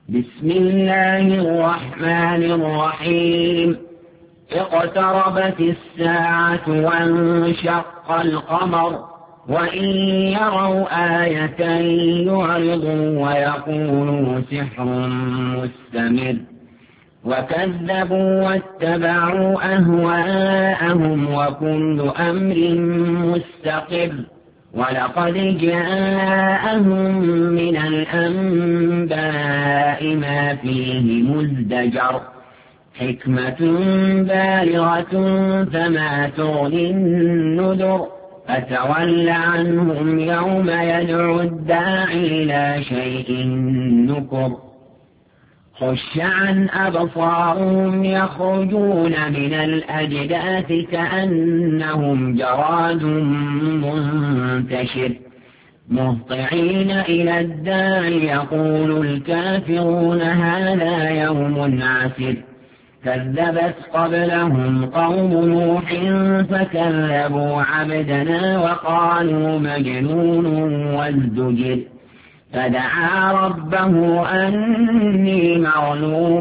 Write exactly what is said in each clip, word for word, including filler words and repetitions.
بسم الله الرحمن الرحيم. اقتربت الساعة وانشق القمر وإن يروا آية يعرضوا ويقولوا سحر مستمر وكذبوا واتبعوا أهواءهم وكل أمر مستقر ولقد جاءهم من الأنباء ما فيه مزدجر حكمة بالغة فما تغني النذر فتول عنهم يوم يدعو الداعي إلى شيء نكر خش عن أبصارهم يخرجون من الأجداث كأنهم جراد منتشر مهطعين إلى الداعي يقول الكافرون هذا يوم عسر كذبت قبلهم قوم نوح فكذبوا عبدنا وقالوا مجنون وازدجر فدعا ربه أني مغلوب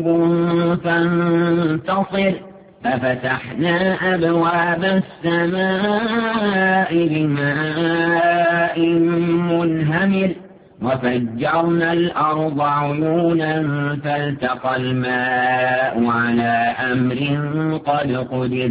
فانتصر ففتحنا أبواب السماء بماء منهمر وفجرنا الأرض عيونا فالتقى الماء على أمر قد قدر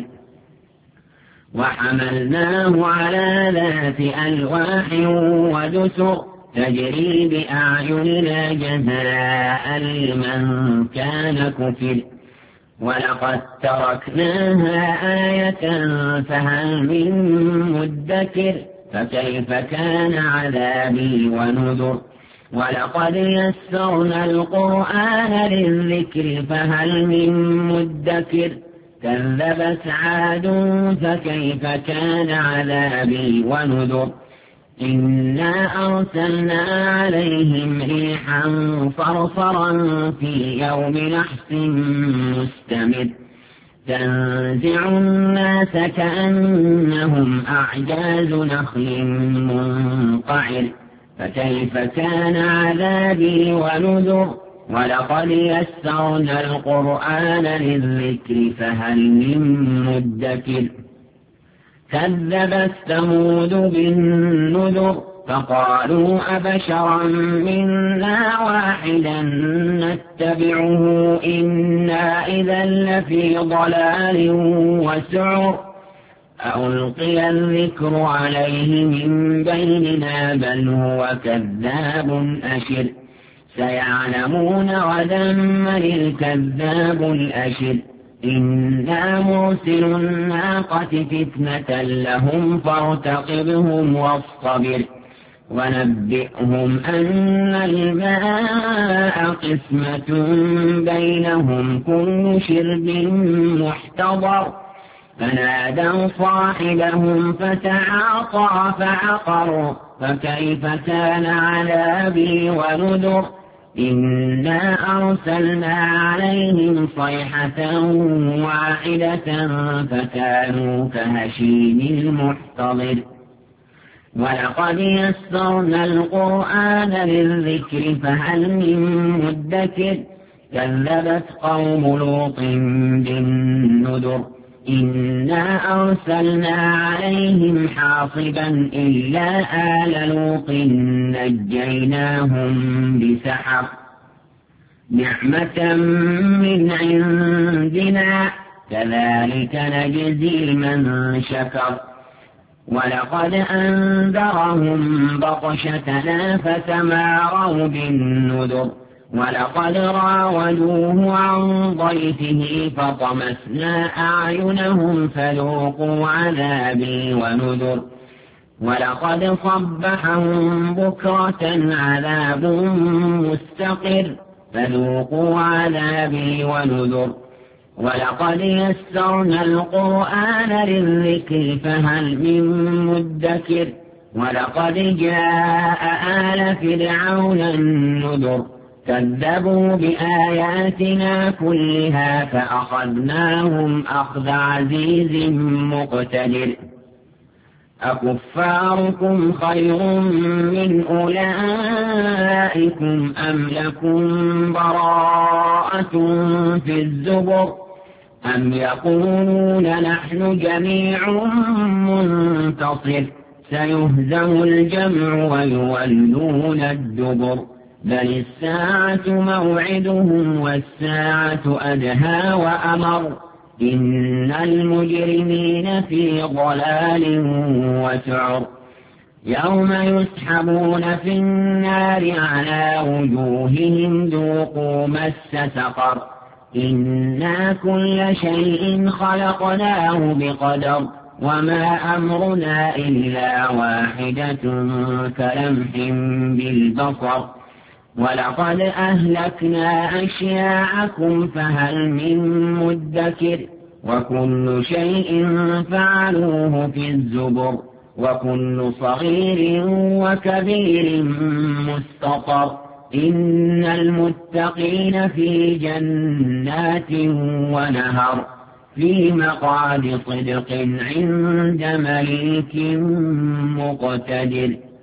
وحملناه على ذات ألواح ودسر تجري بأعيننا جزاء لمن كان كفر ولقد تركناها آية فهل من مدكر فكيف كان عذابي ونذر ولقد يسرنا القرآن للذكر فهل من مدكر كذبت عاد فكيف كان عذابي ونذر إنا أرسلنا عليهم ريحا صرصرا في يوم نحس مستمر تنزع الناس كأنهم أعجاز نخل منقعر فكيف كان عذابي ونذر ولقد يسرنا القرآن للذكر فهل من مدكر كذبت ثمود بالنذر فقالوا أبشرا منا واحدا نتبعه إنا إذا لفي ضلال وسعر ألقي الذكر عليه من بيننا بل هو كذاب أشر سيعلمون غدا من الكذاب الأشر إنا مرسل الناقة فتنة لهم فارتقبهم واصطبر ونبئهم أن الماء قسمة بينهم كل شرب محتضر فنادوا صاحبهم فتعاطى فعقر فكيف كان عذابي ونذر إنا أرسلنا عليهم صيحة واحدة فكانوا كهشيم المحتضر ولقد يسرنا القرآن للذكر فهل من مدكر كذبت قوم لوط بالنذر إنا أرسلنا عليهم حاصبا إلا آل لوط نجيناهم بسحر نعمة من عندنا كذلك نجزي من شكر ولقد أنذرهم بطشتنا فتماروا بالنذر ولقد راودوه عن ضيفه فطمسنا أعينهم فذوقوا عذابي ونذر ولقد صبحهم بكرة عذاب مستقر فذوقوا عذابي ونذر ولقد يسرنا القرآن للذكر فهل من مدكر ولقد جاء آل فرعون النذر كذبوا بآياتنا كلها فأخذناهم أخذ عزيز مقتدر أكفاركم خير من أولئكم أم لكم براءة في الزبر أم يقولون نحن جميع منتصر سيهزم الجمع ويولون الدبر بل الساعة موعدهم والساعة أدهى وأمر إن المجرمين في ضلال وسعر يوم يسحبون في النار على وجوههم ذوقوا مس سقر إنا كل شيء خلقناه بقدر وما أمرنا إلا واحدة كلمح بالبصر ولقد أهلكنا أشياعكم فهل من مدكر وكل شيء فعلوه في الزبر وكل صغير وكبير مستطر إن المتقين في جنات ونهر في مقعد صدق عند مليك مقتدر.